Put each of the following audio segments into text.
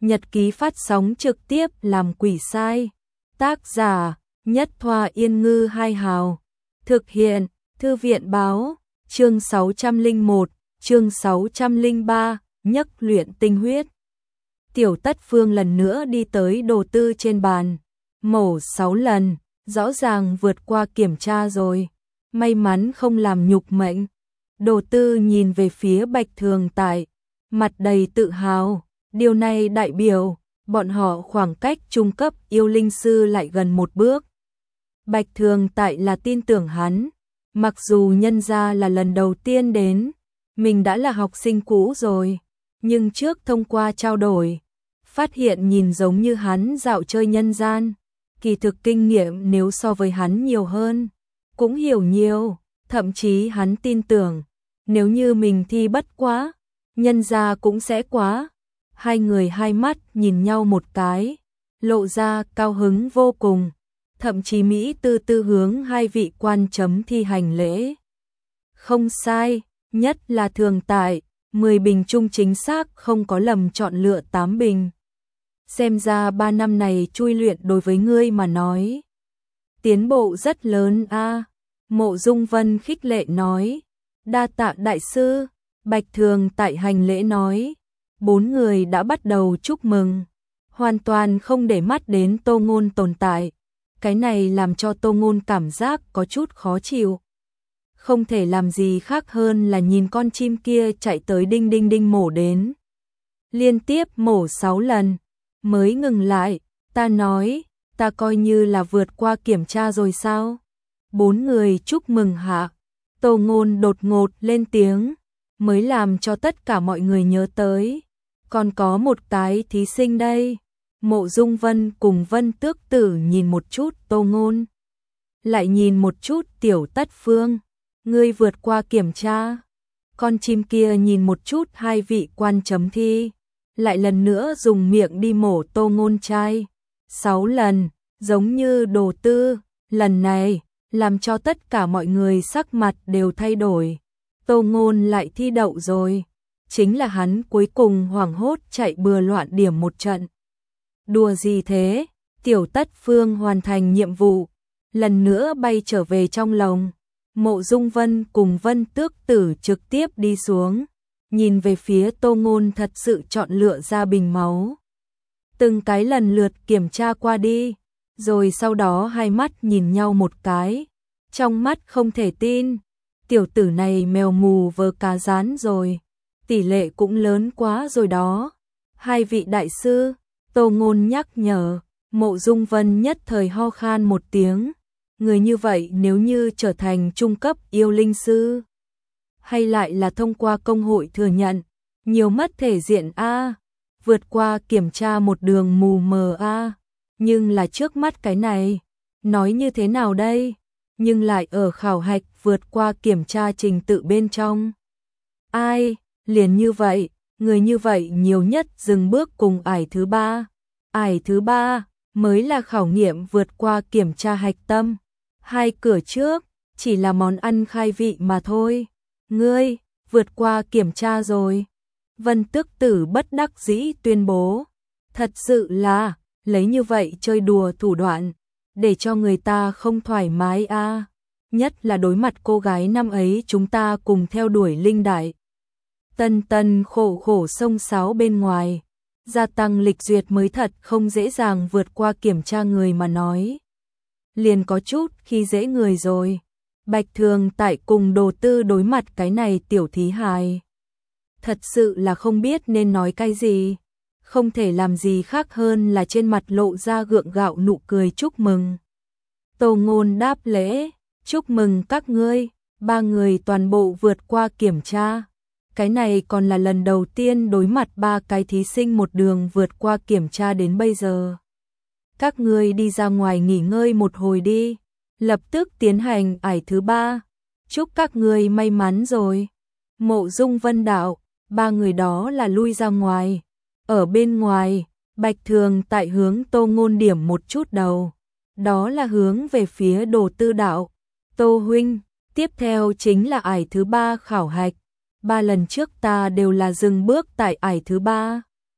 nhật ký phát sóng trực tiếp làm quỷ sai. Tác giả, Nhất Thoa Yên Ngư Hai Hào. Thực hiện, Thư viện Báo. Chương 601, chương 603, Nhất Luyện Tinh Huyết. Tiểu Tất Phương lần nữa đi tới đồ tư trên bàn. Mổ 6 lần, rõ ràng vượt qua kiểm tra rồi. May mắn không làm nhục mệnh. Đồ tư nhìn về phía Bạch Thường Tại, mặt đầy tự hào. Điều này đại biểu, bọn họ khoảng cách trung cấp yêu linh sư lại gần một bước. Bạch Thường Tại là tin tưởng hắn. Mặc dù nhân ra là lần đầu tiên đến, mình đã là học sinh cũ rồi. Nhưng trước thông qua trao đổi, phát hiện nhìn giống như hắn dạo chơi nhân gian. Kỳ thực kinh nghiệm nếu so với hắn nhiều hơn, cũng hiểu nhiều. Thậm chí hắn tin tưởng, nếu như mình thi bất quá, nhân ra cũng sẽ quá. Hai người hai mắt nhìn nhau một cái, lộ ra cao hứng vô cùng. Thậm chí Mỹ tư tư hướng hai vị quan chấm thi hành lễ. Không sai, nhất là Thường Tại, 10 bình chung chính xác không có lầm chọn lựa 8 bình. Xem ra 3 năm này chui luyện đối với ngươi mà nói, tiến bộ rất lớn a. Mộ Dung Vân khích lệ nói. Đa tạ đại sư. Bạch Thường Tại hành lễ nói. 4 người đã bắt đầu chúc mừng, hoàn toàn không để mắt đến Tô Ngôn tồn tại. Cái này làm cho Tô Ngôn cảm giác có chút khó chịu. Không thể làm gì khác hơn là nhìn con chim kia chạy tới đinh đinh đinh mổ đến. Liên tiếp mổ 6 lần, mới ngừng lại. Ta nói, ta coi như là vượt qua kiểm tra rồi sao? 4 người chúc mừng hạ. Tô Ngôn đột ngột lên tiếng, mới làm cho tất cả mọi người nhớ tới. Còn có một cái thí sinh đây. Mộ Dung Vân cùng Vân Tước Tử nhìn một chút Tô Ngôn, lại nhìn một chút Tiểu Tất Phương. Ngươi vượt qua kiểm tra. Con chim kia nhìn một chút hai vị quan chấm thi, lại lần nữa dùng miệng đi mổ Tô Ngôn trai. 6 lần, giống như đồ tư. Lần này, làm cho tất cả mọi người sắc mặt đều thay đổi. Tô Ngôn lại thi đậu rồi. Chính là hắn cuối cùng hoảng hốt chạy bừa loạn điểm một trận. Đùa gì thế? Tiểu Tất Phương hoàn thành nhiệm vụ, lần nữa bay trở về trong lồng. Mộ Dung Vân cùng Vân Tước Tử trực tiếp đi xuống, nhìn về phía Tô Ngôn thật sự chọn lựa ra bình máu. Từng cái lần lượt kiểm tra qua đi, rồi sau đó hai mắt nhìn nhau một cái, trong mắt không thể tin. Tiểu tử này mèo mù vớ cá rán rồi, tỷ lệ cũng lớn quá rồi đó. Hai vị đại sư, Tô Ngôn nhắc nhở. Mộ Dung Vân nhất thời ho khan một tiếng. Người như vậy nếu như trở thành trung cấp yêu linh sư, hay lại là thông qua công hội thừa nhận, nhiều mất thể diện a. Vượt qua kiểm tra một đường mù mờ a. Nhưng là trước mắt cái này, nói như thế nào đây? Nhưng lại ở khảo hạch vượt qua kiểm tra trình tự bên trong. Ai, liền như vậy, người như vậy nhiều nhất dừng bước cùng ải thứ 3. Ải thứ 3 mới là khảo nghiệm vượt qua kiểm tra hạch tâm. Hai cửa trước chỉ là món ăn khai vị mà thôi. Ngươi vượt qua kiểm tra rồi. Vân Tước Tử bất đắc dĩ tuyên bố. Thật sự là lấy như vậy chơi đùa thủ đoạn, để cho người ta không thoải mái a. Nhất là đối mặt cô gái năm ấy chúng ta cùng theo đuổi linh đại. Tân tân khổ khổ xông xáo bên ngoài, gia tăng lịch duyệt mới thật không dễ dàng vượt qua kiểm tra người mà nói. Liền có chút khi dễ người rồi. Bạch Thường Tại cùng Đồ Tư đối mặt cái này tiểu thí hài, thật sự là không biết nên nói cái gì. Không thể làm gì khác hơn là trên mặt lộ ra gượng gạo nụ cười chúc mừng. Tô Ngôn đáp lễ, chúc mừng các ngươi, 3 người toàn bộ vượt qua kiểm tra. Cái này còn là lần đầu tiên đối mặt 3 cái thí sinh một đường vượt qua kiểm tra đến bây giờ. Các ngươi đi ra ngoài nghỉ ngơi một hồi đi, lập tức tiến hành ải thứ 3. Chúc các ngươi may mắn rồi. Mộ Dung Vân đạo, 3 người đó là lui ra ngoài. Ở bên ngoài, Bạch Thường Tại hướng Tô Ngôn điểm một chút đầu. Đó là hướng về phía Đồ Tư đạo. Tô huynh, tiếp theo chính là ải thứ 3 khảo hạch. 3 lần trước ta đều là dừng bước tại ải thứ 3.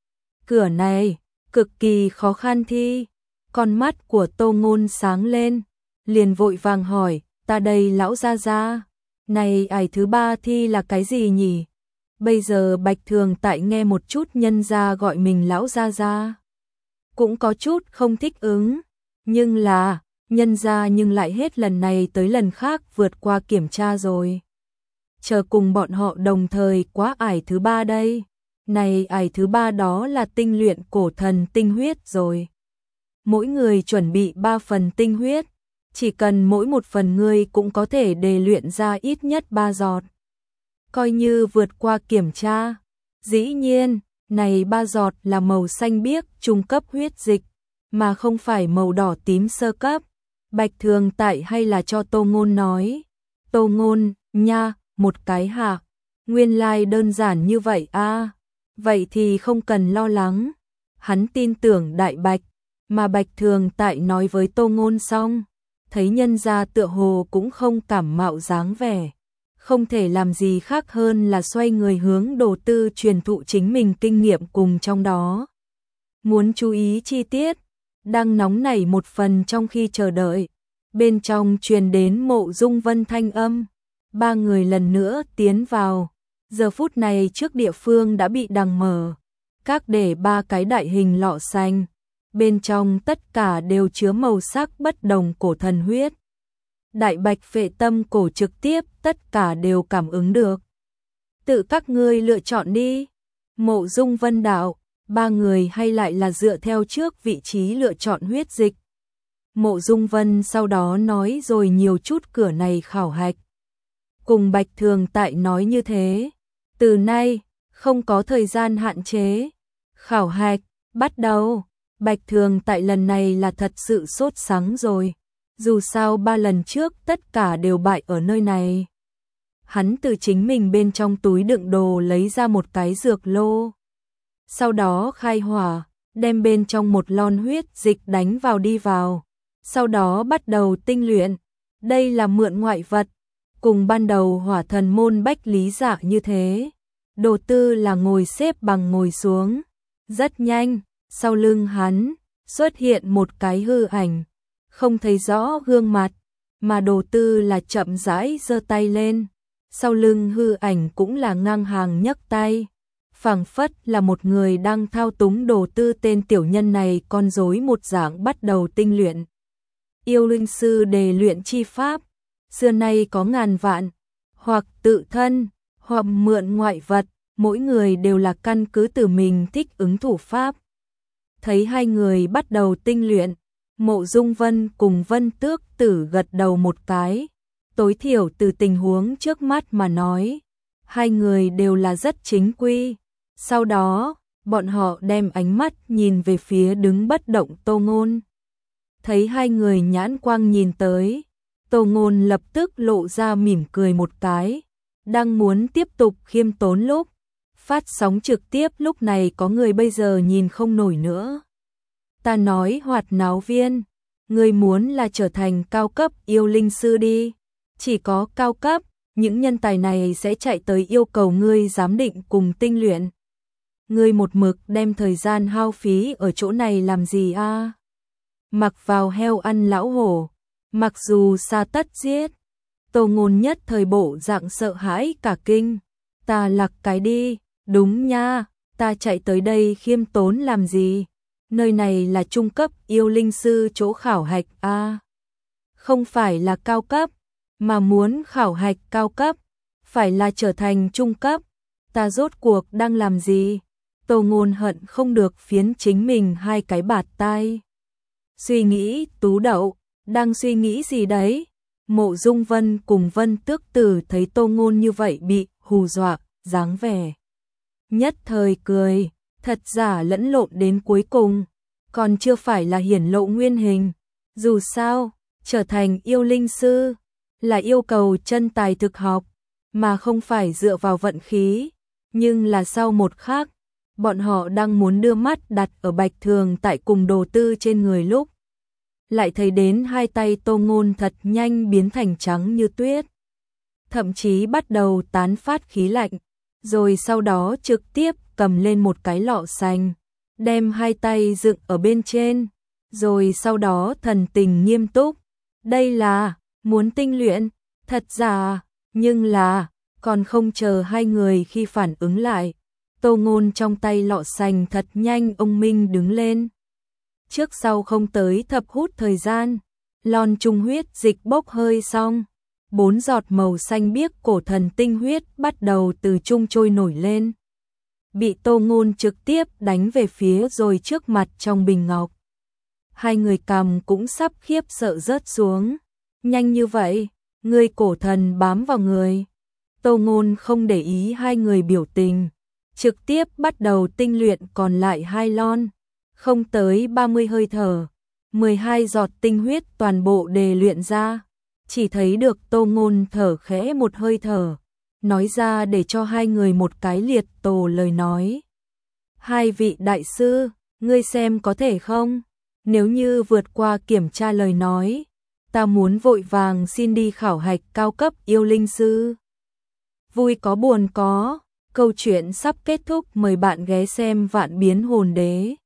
Cửa này, cực kỳ khó khăn thi. Con mắt của Tô Ngôn sáng lên, liền vội vàng hỏi, ta đây lão gia gia, này ải thứ ba thi là cái gì nhỉ? Bây giờ Bạch Thường Tại nghe một chút nhân gia gọi mình lão gia gia, cũng có chút không thích ứng, nhưng là, nhân gia nhưng lại hết lần này tới lần khác vượt qua kiểm tra rồi. Chờ cùng bọn họ đồng thời quá ải thứ ba đây. Này ải thứ ba đó là tinh luyện cổ thần tinh huyết rồi. Mỗi người chuẩn bị 3 phần tinh huyết, chỉ cần mỗi một phần ngươi cũng có thể đề luyện ra ít nhất 3 giọt. Coi như vượt qua kiểm tra. Dĩ nhiên, này 3 giọt là màu xanh biếc trung cấp huyết dịch, mà không phải màu đỏ tím sơ cấp. Bạch Thường Tại hay là cho Tô Ngôn nói. Tô Ngôn, nha, một cái hả? Nguyên lai đơn giản như vậy a. Vậy thì không cần lo lắng. Hắn tin tưởng Đại Bạch, mà Bạch Thường Tại nói với Tô Ngôn xong, thấy nhân gia tựa hồ cũng không cảm mạo dáng vẻ, không thể làm gì khác hơn là xoay người hướng Đồ Tư truyền thụ chính mình kinh nghiệm cùng trong đó. Muốn chú ý chi tiết, đang nóng nảy một phần trong khi chờ đợi, bên trong truyền đến Mộ Dung Vân thanh âm, 3 người lần nữa tiến vào. Giờ phút này trước địa phương đã bị đằng mở, các để 3 cái đại hình lọ xanh, bên trong tất cả đều chứa màu sắc bất đồng cổ thần huyết. Đại Bạch Phệ Tâm cổ trực tiếp tất cả đều cảm ứng được. Tự các ngươi lựa chọn đi. Mộ Dung Vân đạo, 3 người hay lại là dựa theo trước vị trí lựa chọn huyết dịch. Mộ Dung Vân sau đó nói rồi nhiều chút cửa này khảo hạch. Cùng Bạch Thường Tại nói như thế. Từ nay, không có thời gian hạn chế. Khảo hạch, bắt đầu. Bạch Thường Tại lần này là thật sự sốt sắng rồi. Dù sao 3 lần trước tất cả đều bại ở nơi này. Hắn từ chính mình bên trong túi đựng đồ lấy ra một cái dược lô. Sau đó khai hỏa, đem bên trong một lon huyết dịch đánh vào đi vào. Sau đó bắt đầu tinh luyện. Đây là mượn ngoại vật. Cùng ban đầu Hỏa Thần môn Bách Lý Dạ như thế. Đồ Tư là ngồi xếp bằng ngồi xuống. Rất nhanh, sau lưng hắn xuất hiện một cái hư ảnh, không thấy rõ gương mặt, mà Đồ Tư là chậm rãi giơ tay lên. Sau lưng hư ảnh cũng là ngang hàng nhấc tay, phảng phất là một người đang thao túng Đồ Tư tên tiểu nhân này con rối một dạng bắt đầu tinh luyện. Yêu linh sư đề luyện chi pháp, xưa nay có ngàn vạn, hoặc tự thân, hoặc mượn ngoại vật, mỗi người đều là căn cứ từ mình thích ứng thủ pháp. Thấy 2 người bắt đầu tinh luyện, Mộ Dung Vân cùng Vân Tước Tử gật đầu một cái, tối thiểu từ tình huống trước mắt mà nói, 2 người đều là rất chính quy. Sau đó, bọn họ đem ánh mắt nhìn về phía đứng bất động Tô Ngôn. Thấy 2 người nhãn quang nhìn tới, Tô Ngôn lập tức lộ ra mỉm cười một cái, đang muốn tiếp tục khiêm tốn lúc phát sóng trực tiếp lúc này có người bây giờ nhìn không nổi nữa. Ta nói Hoạt Náo Viên, ngươi muốn là trở thành cao cấp yêu linh sư đi, chỉ có cao cấp, những nhân tài này sẽ chạy tới yêu cầu ngươi giám định cùng tinh luyện. Ngươi một mực đem thời gian hao phí ở chỗ này làm gì a? Mặc vào heo ăn lão hổ, mặc dù xa tất giết. Tô Ngôn nhất thời bộ dạng sợ hãi cả kinh. Ta lặc cái đi, đúng nha, ta chạy tới đây khiêm tốn làm gì? Nơi này là trung cấp yêu linh sư chỗ khảo hạch a. Không phải là cao cấp, mà muốn khảo hạch cao cấp, phải là trở thành trung cấp. Ta rốt cuộc đang làm gì? Tô Ngôn hận không được phiến chính mình 2 cái bạt tai. Suy nghĩ Tú Đậu, đang suy nghĩ gì đấy? Mộ Dung Vân cùng Vân Tước Tử thấy Tô Ngôn như vậy bị hù dọa, dáng vẻ nhất thời cười, thật giả lẫn lộn đến cuối cùng, còn chưa phải là hiển lộ nguyên hình. Dù sao, trở thành yêu linh sư là yêu cầu chân tài thực học, mà không phải dựa vào vận khí. Nhưng là sau một khắc, bọn họ đang muốn đưa mắt đặt ở Bạch Thường Tại cùng Đồ Tư trên người lúc, lại thấy đến 2 tay Tô Ngôn thật nhanh biến thành trắng như tuyết, thậm chí bắt đầu tán phát khí lạnh, rồi sau đó trực tiếp cầm lên một cái lọ xanh, đem hai tay dựng ở bên trên, rồi sau đó thần tình nghiêm túc. Đây là, muốn tinh luyện, thật giả, nhưng là, còn không chờ hai người khi phản ứng lại. Tô Ngôn trong tay lọ sành thật nhanh ông Minh đứng lên. Trước sau không tới thập hút thời gian, lon trung huyết dịch bốc hơi xong. 4 giọt màu xanh biếc cổ thần tinh huyết bắt đầu từ trung trôi nổi lên. Bị Tô Ngôn trực tiếp đánh về phía rồi trước mặt trong bình ngọc. Hai người cầm cũng sắp khiếp sợ rớt xuống. Nhanh như vậy, người cổ thần bám vào người. Tô Ngôn không để ý hai người biểu tình, trực tiếp bắt đầu tinh luyện còn lại 2 lon. Không tới 30 hơi thở, 12 giọt tinh huyết toàn bộ đề luyện ra. Chỉ thấy được Tô Ngôn thở khẽ một hơi thở, nói ra để cho hai người một cái liệt tổ lời nói. Hai vị đại sư, ngươi xem có thể không? Nếu như vượt qua kiểm tra lời nói, ta muốn vội vàng xin đi khảo hạch cao cấp yêu linh sư. Vui có buồn có, câu chuyện sắp kết thúc, mời bạn ghé xem Vạn Biến Hồn Đế.